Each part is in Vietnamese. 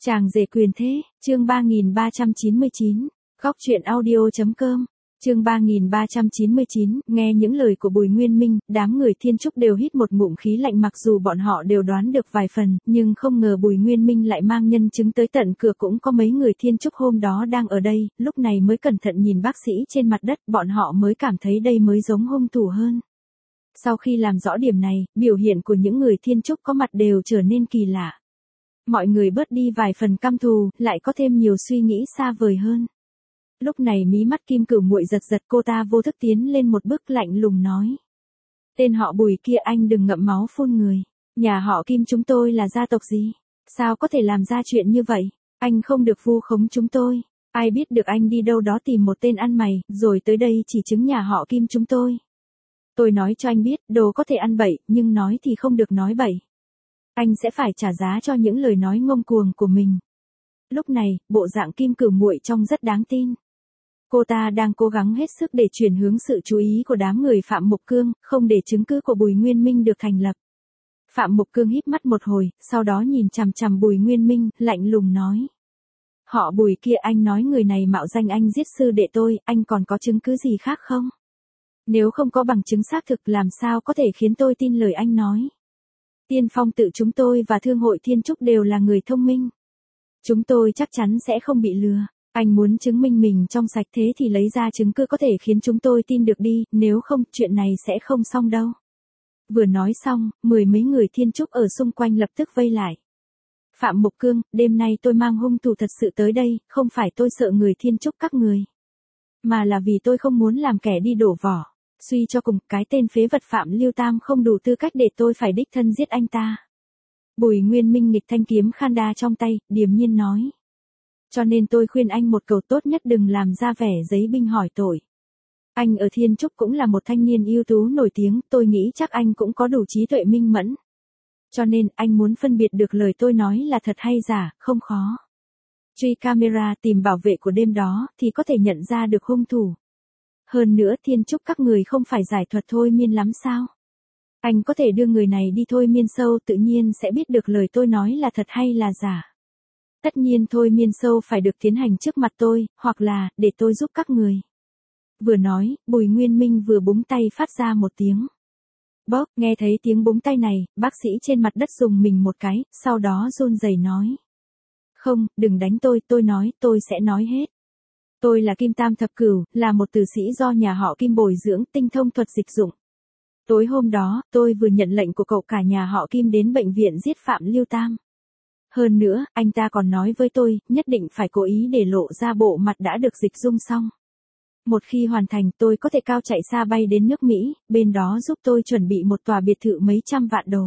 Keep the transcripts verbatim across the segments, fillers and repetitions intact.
Chàng rể quyền thế, chương ba nghìn ba trăm chín mươi chín, góc truyện audio.com, chương ba nghìn ba trăm chín mươi chín, nghe những lời của Bùi Nguyên Minh, đám người Thiên Trúc đều hít một ngụm khí lạnh mặc dù bọn họ đều đoán được vài phần, nhưng không ngờ Bùi Nguyên Minh lại mang nhân chứng tới tận cửa cũng có mấy người Thiên Trúc hôm đó đang ở đây, lúc này mới cẩn thận nhìn bác sĩ trên mặt đất, bọn họ mới cảm thấy đây mới giống hung thủ hơn. Sau khi làm rõ điểm này, biểu hiện của những người Thiên Trúc có mặt đều trở nên kỳ lạ. Mọi người bớt đi vài phần căm thù, lại có thêm nhiều suy nghĩ xa vời hơn. Lúc này mí mắt Kim Cửu Muội giật giật, cô ta vô thức tiến lên một bước lạnh lùng nói. Tên họ Bùi kia anh đừng ngậm máu phun người. Nhà họ Kim chúng tôi là gia tộc gì? Sao có thể làm ra chuyện như vậy? Anh không được vu khống chúng tôi. Ai biết được anh đi đâu đó tìm một tên ăn mày, rồi tới đây chỉ chứng nhà họ Kim chúng tôi. Tôi nói cho anh biết, đồ có thể ăn bậy, nhưng nói thì không được nói bậy. Anh sẽ phải trả giá cho những lời nói ngông cuồng của mình. Lúc này, bộ dạng Kim Cửu Muội trông rất đáng tin. Cô ta đang cố gắng hết sức để chuyển hướng sự chú ý của đám người Phạm Mục Cương, không để chứng cứ của Bùi Nguyên Minh được thành lập. Phạm Mục Cương híp mắt một hồi, sau đó nhìn chằm chằm Bùi Nguyên Minh, lạnh lùng nói. Họ Bùi kia, anh nói người này mạo danh anh giết sư đệ tôi, anh còn có chứng cứ gì khác không? Nếu không có bằng chứng xác thực làm sao có thể khiến tôi tin lời anh nói? Tiên Phong tự chúng tôi và Thương hội Thiên Trúc đều là người thông minh. Chúng tôi chắc chắn sẽ không bị lừa. Anh muốn chứng minh mình trong sạch thế thì lấy ra chứng cứ có thể khiến chúng tôi tin được đi, nếu không, chuyện này sẽ không xong đâu. Vừa nói xong, mười mấy người Thiên Trúc ở xung quanh lập tức vây lại. Phạm Mục Cương, đêm nay tôi mang hung thủ thật sự tới đây, không phải tôi sợ người Thiên Trúc các người. Mà là vì tôi không muốn làm kẻ đi đổ vỏ. Suy cho cùng, cái tên phế vật Phạm Lưu Tam không đủ tư cách để tôi phải đích thân giết anh ta. Bùi Nguyên Minh nghịch thanh kiếm khan đa trong tay, điềm nhiên nói. Cho nên tôi khuyên anh một câu, tốt nhất đừng làm ra vẻ giấy binh hỏi tội. Anh ở Thiên Trúc cũng là một thanh niên ưu tú nổi tiếng, tôi nghĩ chắc anh cũng có đủ trí tuệ minh mẫn. Cho nên, anh muốn phân biệt được lời tôi nói là thật hay giả, không khó. Truy camera tìm bảo vệ của đêm đó, thì có thể nhận ra được hung thủ. Hơn nữa Thiên Trúc các người không phải giải thuật thôi miên lắm sao? Anh có thể đưa người này đi thôi miên sâu, tự nhiên sẽ biết được lời tôi nói là thật hay là giả. Tất nhiên thôi miên sâu phải được tiến hành trước mặt tôi, hoặc là, để tôi giúp các người. Vừa nói, Bùi Nguyên Minh vừa búng tay phát ra một tiếng. Bóp, nghe thấy tiếng búng tay này, bác sĩ trên mặt đất dùng mình một cái, sau đó run rẩy nói. Không, đừng đánh tôi, tôi nói, tôi sẽ nói hết. Tôi là Kim Tam Thập Cửu, là một tử sĩ do nhà họ Kim bồi dưỡng, tinh thông thuật dịch dụng. Tối hôm đó, tôi vừa nhận lệnh của cậu cả nhà họ Kim đến bệnh viện giết Phạm Lưu Tam. Hơn nữa, anh ta còn nói với tôi, nhất định phải cố ý để lộ ra bộ mặt đã được dịch dung xong. Một khi hoàn thành, tôi có thể cao chạy xa bay đến nước Mỹ, bên đó giúp tôi chuẩn bị một tòa biệt thự mấy trăm vạn đồ.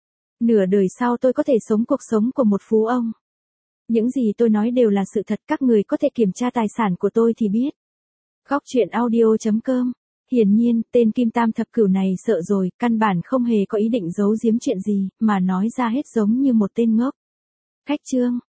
Nửa đời sau tôi có thể sống cuộc sống của một phú ông. Những gì tôi nói đều là sự thật, các người có thể kiểm tra tài sản của tôi thì biết. Góc truyện audio.com. Hiển nhiên, tên Kim Tam Thập Cửu này sợ rồi, căn bản không hề có ý định giấu giếm chuyện gì, mà nói ra hết giống như một tên ngốc. Khách trương,